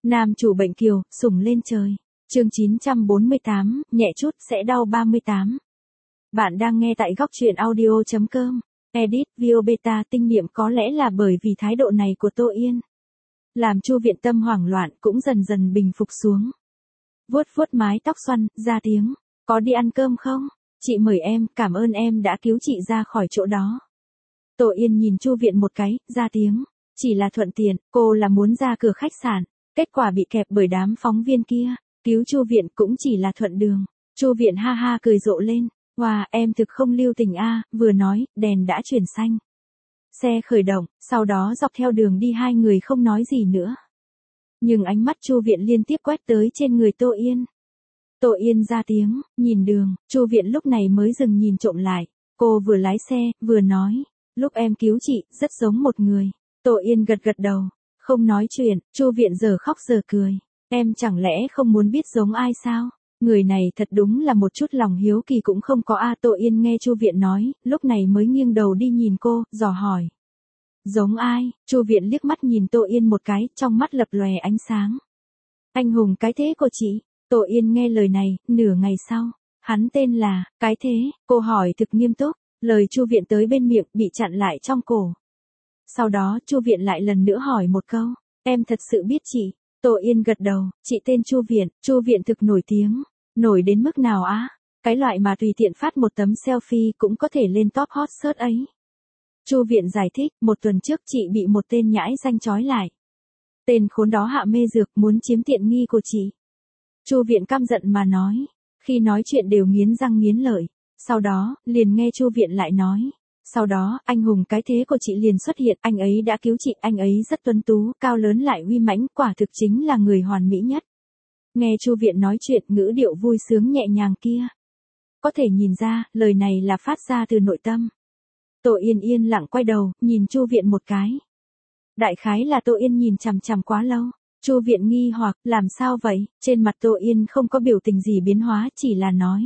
Nam chủ bệnh kiều, sủng lên trời. Chương 948, nhẹ chút sẽ đau 38. Bạn đang nghe tại góc truyện audio.com. Edit Vio Beta tinh niệm có lẽ là bởi vì thái độ này của Tô Yên. Làm Chu Viện tâm hoảng loạn cũng dần dần bình phục xuống. Vuốt vuốt mái tóc xoăn, ra tiếng. Có đi ăn cơm không? Chị mời em, cảm ơn em đã cứu chị ra khỏi chỗ đó. Tô Yên nhìn Chu Viện một cái, ra tiếng. Chỉ là thuận tiện, cô là muốn ra cửa khách sạn. Kết quả bị kẹp bởi đám phóng viên kia. Cứu Chu Viện cũng chỉ là thuận đường. Chu Viện ha ha cười rộ lên. Wow, em thực không lưu tình a. Vừa nói, đèn đã chuyển xanh. Xe khởi động, sau đó dọc theo đường đi hai người không nói gì nữa. Nhưng ánh mắt Chu Viện liên tiếp quét tới trên người Tô Yên. Tô Yên ra tiếng, nhìn đường, Chu Viện lúc này mới dừng nhìn trộm lại. Cô vừa lái xe, vừa nói, lúc em cứu chị, rất giống một người. Tô Yên gật gật đầu, không nói chuyện, Chu Viện giờ khóc giờ cười. Em chẳng lẽ không muốn biết giống ai sao? Người này thật đúng là một chút lòng hiếu kỳ cũng không có a. Tô Yên nghe Chu Viện nói, lúc này mới nghiêng đầu đi nhìn cô, dò hỏi. Giống ai? Chu Viện liếc mắt nhìn Tô Yên một cái, trong mắt lập lòe ánh sáng. Anh hùng cái thế của chị. Tô Yên nghe lời này, nửa ngày sau, hắn tên là, cái thế, cô hỏi thực nghiêm túc, lời Chu Viện tới bên miệng bị chặn lại trong cổ. Sau đó Chu Viện lại lần nữa hỏi một câu, em thật sự biết chị? Tô Yên gật đầu, chị tên Chu Viện thực nổi tiếng, nổi đến mức nào á? Cái loại mà tùy tiện phát một tấm selfie cũng có thể lên top hot search ấy. Chu Viện giải thích, một tuần trước chị bị một tên nhãi danh trói lại. Tên khốn đó hạ mê dược muốn chiếm tiện nghi của chị. Chu Viện căm giận mà nói, khi nói chuyện đều nghiến răng nghiến lợi. Sau đó, liền nghe Chu Viện lại nói. Sau đó, anh hùng cái thế của chị liền xuất hiện, anh ấy đã cứu chị, anh ấy rất tuấn tú, cao lớn lại uy mãnh, quả thực chính là người hoàn mỹ nhất. Nghe Chu Viện nói chuyện ngữ điệu vui sướng nhẹ nhàng kia. Có thể nhìn ra, lời này là phát ra từ nội tâm. Tô Yên yên lặng quay đầu, nhìn Chu Viện một cái. Đại khái là Tô Yên nhìn chằm chằm quá lâu. Chu Viện nghi hoặc, làm sao vậy? Trên mặt Tô Yên không có biểu tình gì biến hóa, chỉ là nói.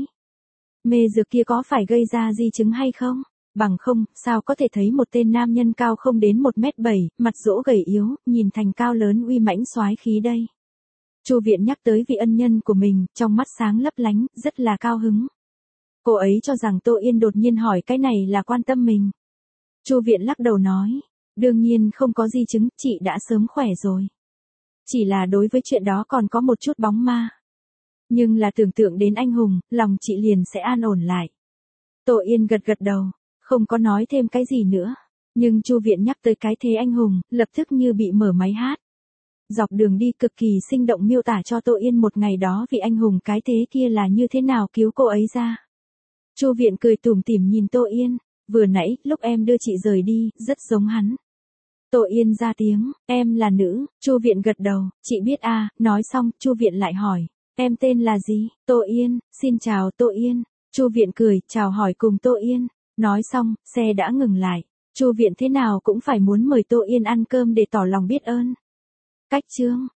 Mê dược kia có phải gây ra di chứng hay không? Bằng không, sao có thể thấy một tên nam nhân cao không đến 1m7, mặt rỗ gầy yếu, nhìn thành cao lớn uy mãnh soái khí đây. Chu Viện nhắc tới vị ân nhân của mình, trong mắt sáng lấp lánh, rất là cao hứng. Cô ấy cho rằng Tô Yên đột nhiên hỏi cái này là quan tâm mình. Chu Viện lắc đầu nói, đương nhiên không có di chứng, chị đã sớm khỏe rồi. Chỉ là đối với chuyện đó còn có một chút bóng ma. Nhưng là tưởng tượng đến anh hùng, lòng chị liền sẽ an ổn lại. Tô Yên gật gật đầu, không có nói thêm cái gì nữa. Nhưng Chu Viện nhắc tới cái thế anh hùng, lập tức như bị mở máy hát. Dọc đường đi cực kỳ sinh động miêu tả cho Tô Yên một ngày đó vị anh hùng cái thế kia là như thế nào cứu cô ấy ra. Chu Viện cười tủm tỉm nhìn Tô Yên, vừa nãy, lúc em đưa chị rời đi, rất giống hắn. Tô Yên ra tiếng, em là nữ, Chu Viện gật đầu, chị biết à, nói xong, Chu Viện lại hỏi, em tên là gì? Tô Yên, xin chào Tô Yên. Chu Viện cười, chào hỏi cùng Tô Yên. Nói xong, xe đã ngừng lại. Chu Viện thế nào cũng phải muốn mời Tô Yên ăn cơm để tỏ lòng biết ơn. Cách chương